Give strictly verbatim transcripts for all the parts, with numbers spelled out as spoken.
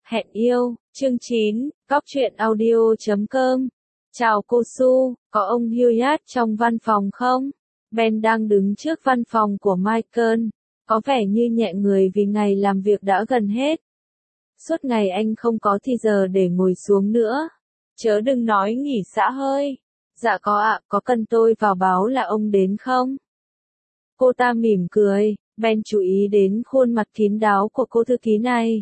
Hẹn yêu, chương chín, góc truyện audio chấm com. Chào cô Su, có ông Hyatt trong văn phòng không? Ben đang đứng trước văn phòng của Michael, có vẻ như nhẹ người vì ngày làm việc đã gần hết. Suốt ngày anh không có thì giờ để ngồi xuống nữa. Chớ đừng nói nghỉ xả hơi. Dạ có ạ, có cần tôi vào báo là ông đến không? Cô ta mỉm cười, Ben chú ý đến khuôn mặt kín đáo của cô thư ký này.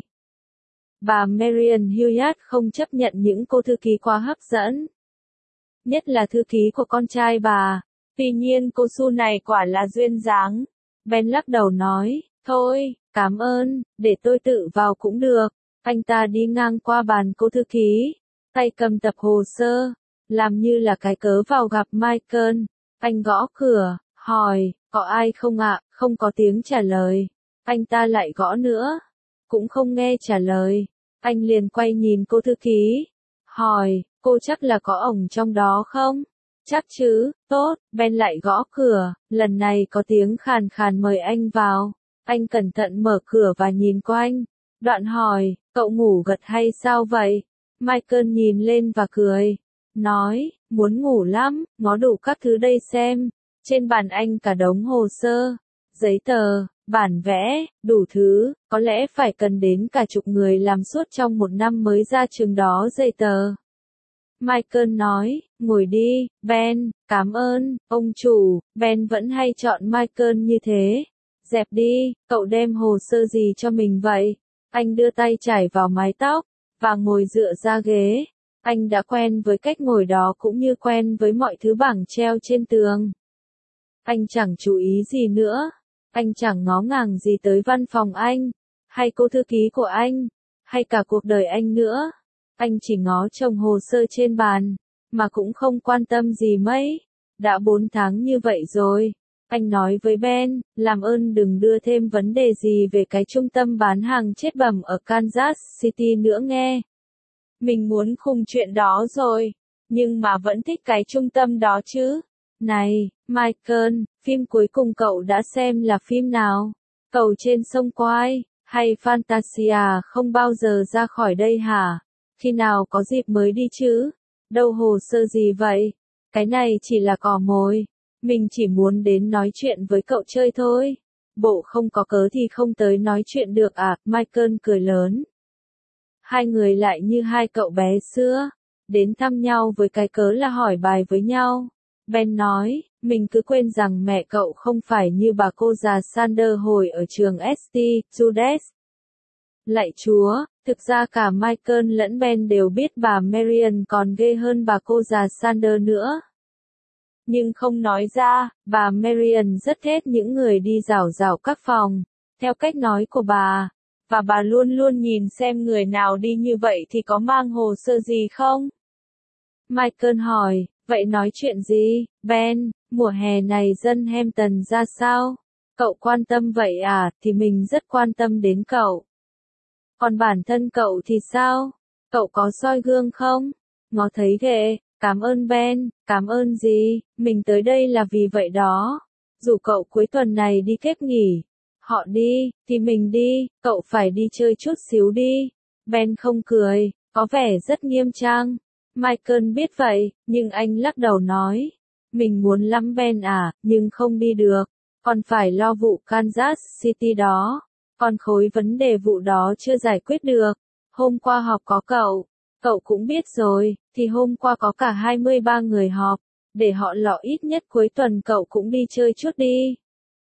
Bà Marian Hyatt không chấp nhận những cô thư ký quá hấp dẫn. Nhất là thư ký của con trai bà. Tuy nhiên cô Su này quả là duyên dáng. Ben lắc đầu nói, thôi, cảm ơn, để tôi tự vào cũng được. Anh ta đi ngang qua bàn cô thư ký, tay cầm tập hồ sơ, làm như là cái cớ vào gặp Michael. Anh gõ cửa, hỏi, có ai không ạ? Không có tiếng trả lời. Anh ta lại gõ nữa, cũng không nghe trả lời. Anh liền quay nhìn cô thư ký, hỏi, cô chắc là có ổng trong đó không? Chắc chứ, tốt. Ben lại gõ cửa, lần này có tiếng khàn khàn mời anh vào. Anh cẩn thận mở cửa và nhìn quanh, đoạn hỏi, cậu ngủ gật hay sao vậy? Michael nhìn lên và cười, nói, muốn ngủ lắm, ngó đủ các thứ đây xem. Trên bàn anh cả đống hồ sơ, giấy tờ, bản vẽ, đủ thứ, có lẽ phải cần đến cả chục người làm suốt trong một năm mới ra trường đó giấy tờ. Michael nói, ngồi đi, Ben, cảm ơn, ông chủ. Ben vẫn hay chọn Michael như thế. Dẹp đi, cậu đem hồ sơ gì cho mình vậy? Anh đưa tay chải vào mái tóc, và ngồi dựa ra ghế. Anh đã quen với cách ngồi đó cũng như quen với mọi thứ bảng treo trên tường. Anh chẳng chú ý gì nữa. Anh chẳng ngó ngàng gì tới văn phòng anh, hay cô thư ký của anh, hay cả cuộc đời anh nữa. Anh chỉ ngó chồng hồ sơ trên bàn, mà cũng không quan tâm gì mấy. Đã bốn tháng như vậy rồi. Anh nói với Ben, làm ơn đừng đưa thêm vấn đề gì về cái trung tâm bán hàng chết bẩm ở Kansas City nữa nghe. Mình muốn khùng chuyện đó rồi, nhưng mà vẫn thích cái trung tâm đó chứ. Này, Michael, phim cuối cùng cậu đã xem là phim nào? Cầu trên sông Quai, hay Fantasia không bao giờ ra khỏi đây hả? Khi nào có dịp mới đi chứ? Đâu hồ sơ gì vậy? Cái này chỉ là cò mồi. Mình chỉ muốn đến nói chuyện với cậu chơi thôi. Bộ không có cớ thì không tới nói chuyện được à? Michael cười lớn. Hai người lại như hai cậu bé xưa, đến thăm nhau với cái cớ là hỏi bài với nhau. Ben nói, mình cứ quên rằng mẹ cậu không phải như bà cô già Sander hồi ở trường ét tê, Judes. Lạy Chúa, thực ra cả Michael lẫn Ben đều biết bà Marian còn ghê hơn bà cô già Sander nữa. Nhưng không nói ra, bà Marian rất ghét những người đi rảo rảo các phòng, theo cách nói của bà. Và bà luôn luôn nhìn xem người nào đi như vậy thì có mang hồ sơ gì không? Michael hỏi, vậy nói chuyện gì, Ben, mùa hè này dân Hampton ra sao? Cậu quan tâm vậy à, thì mình rất quan tâm đến cậu. Còn bản thân cậu thì sao? Cậu có soi gương không? Ngó thấy ghệ, cảm ơn Ben, cảm ơn gì, mình tới đây là vì vậy đó. Dù cậu cuối tuần này đi phép nghỉ. Họ đi, thì mình đi, cậu phải đi chơi chút xíu đi. Ben không cười, có vẻ rất nghiêm trang. Michael biết vậy, nhưng anh lắc đầu nói. Mình muốn lắm Ben à, nhưng không đi được. Còn phải lo vụ Kansas City đó. Còn khối vấn đề vụ đó chưa giải quyết được. Hôm qua họp có cậu. Cậu cũng biết rồi, thì hôm qua có cả hai mươi ba người họp. Để họ lọ ít nhất cuối tuần cậu cũng đi chơi chút đi.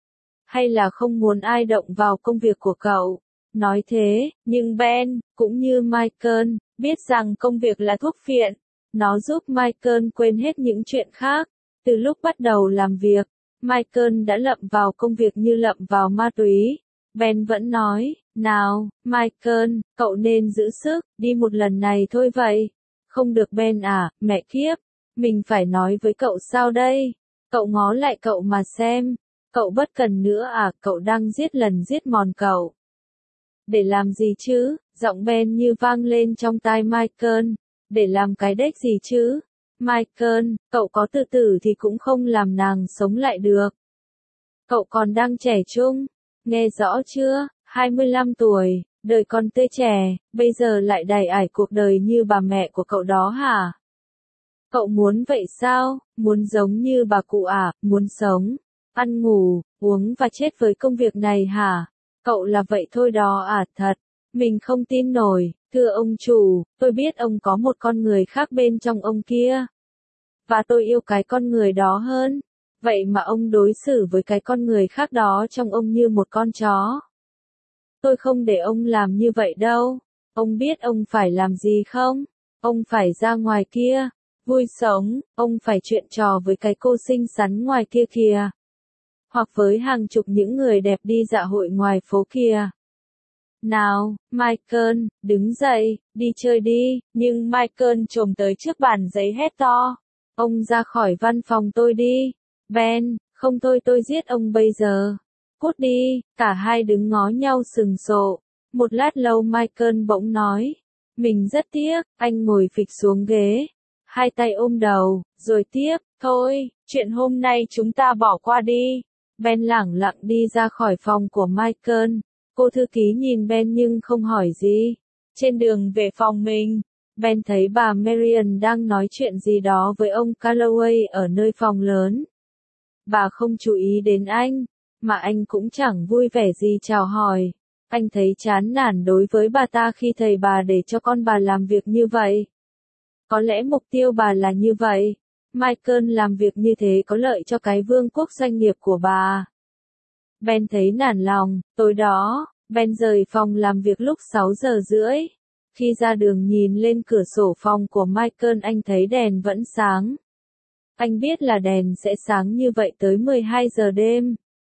Hay là không muốn ai động vào công việc của cậu? Nói thế, nhưng Ben, cũng như Michael, biết rằng công việc là thuốc phiện. Nó giúp Michael quên hết những chuyện khác. Từ lúc bắt đầu làm việc, Michael đã lậm vào công việc như lậm vào ma túy. Ben vẫn nói, nào, Michael, cậu nên giữ sức, đi một lần này thôi vậy. Không được Ben à, mẹ kiếp, mình phải nói với cậu sao đây? Cậu ngó lại cậu mà xem. Cậu bất cần nữa à, cậu đang giết lần giết mòn cậu. Để làm gì chứ? Giọng Ben như vang lên trong tai Michael. Để làm cái đếch gì chứ? Michael, cậu có tự tử thì cũng không làm nàng sống lại được. Cậu còn đang trẻ trung. Nghe rõ chưa? hai mươi lăm tuổi, Đời còn tươi trẻ, bây giờ lại đày ải cuộc đời như bà mẹ của cậu đó hả? Cậu muốn vậy sao? Muốn giống như bà cụ à, muốn sống, ăn ngủ, uống và chết với công việc này hả? Cậu là vậy thôi đó à, thật. Mình không tin nổi, thưa ông chủ, tôi biết ông có một con người khác bên trong ông kia. Và tôi yêu cái con người đó hơn. Vậy mà ông đối xử với cái con người khác đó trong ông như một con chó. Tôi không để ông làm như vậy đâu. Ông biết ông phải làm gì không? Ông phải ra ngoài kia, vui sống, ông phải chuyện trò với cái cô xinh xắn ngoài kia kìa. Hoặc với hàng chục những người đẹp đi dạ hội ngoài phố kìa. Nào, Michael, đứng dậy, đi chơi đi, nhưng Michael chồm tới trước bàn giấy hét to. Ông ra khỏi văn phòng tôi đi. Ben, không thôi tôi giết ông bây giờ. Cút đi, cả hai đứng ngó nhau sừng sộ. Một lát lâu Michael bỗng nói. Mình rất tiếc, anh ngồi phịch xuống ghế. Hai tay ôm đầu, rồi tiếp, thôi, chuyện hôm nay chúng ta bỏ qua đi. Ben lẳng lặng đi ra khỏi phòng của Michael. Cô thư ký nhìn Ben nhưng không hỏi gì. Trên đường về phòng mình, Ben thấy bà Marian đang nói chuyện gì đó với ông Calloway ở nơi phòng lớn. Bà không chú ý đến anh, mà anh cũng chẳng vui vẻ gì chào hỏi. Anh thấy chán nản đối với bà ta khi thầy bà để cho con bà làm việc như vậy. Có lẽ mục tiêu bà là như vậy. Michael làm việc như thế có lợi cho cái vương quốc doanh nghiệp của bà. Ben thấy nản lòng, tối đó, Ben rời phòng làm việc lúc sáu giờ rưỡi. Khi ra đường nhìn lên cửa sổ phòng của Michael anh thấy đèn vẫn sáng. Anh biết là đèn sẽ sáng như vậy tới mười hai giờ đêm.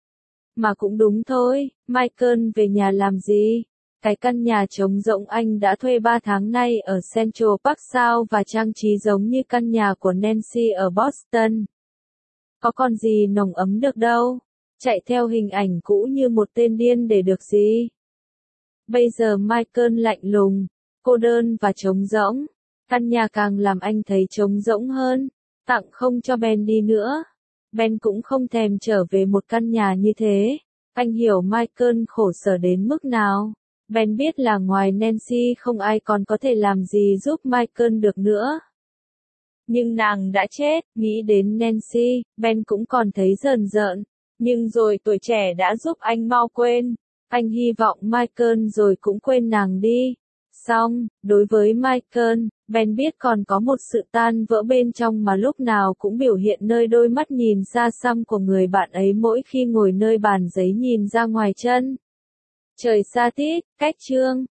Mà cũng đúng thôi, Michael về nhà làm gì? Cái căn nhà trống rỗng anh đã thuê ba tháng nay ở Central Park sao và trang trí giống như căn nhà của Nancy ở Boston. Có còn gì nồng ấm được đâu. Chạy theo hình ảnh cũ như một tên điên để được gì. Bây giờ Michael lạnh lùng, cô đơn và trống rỗng. Căn nhà càng làm anh thấy trống rỗng hơn. Tặng không cho Ben đi nữa. Ben cũng không thèm trở về một căn nhà như thế. Anh hiểu Michael khổ sở đến mức nào. Ben biết là ngoài Nancy không ai còn có thể làm gì giúp Michael được nữa. Nhưng nàng đã chết, nghĩ đến Nancy, Ben cũng còn thấy rờn rợn. Nhưng rồi tuổi trẻ đã giúp anh mau quên. Anh hy vọng Michael rồi cũng quên nàng đi. Xong, đối với Michael, Ben biết còn có một sự tan vỡ bên trong mà lúc nào cũng biểu hiện nơi đôi mắt nhìn xa xăm của người bạn ấy mỗi khi ngồi nơi bàn giấy nhìn ra ngoài chân. Trời xa tít, cách chương.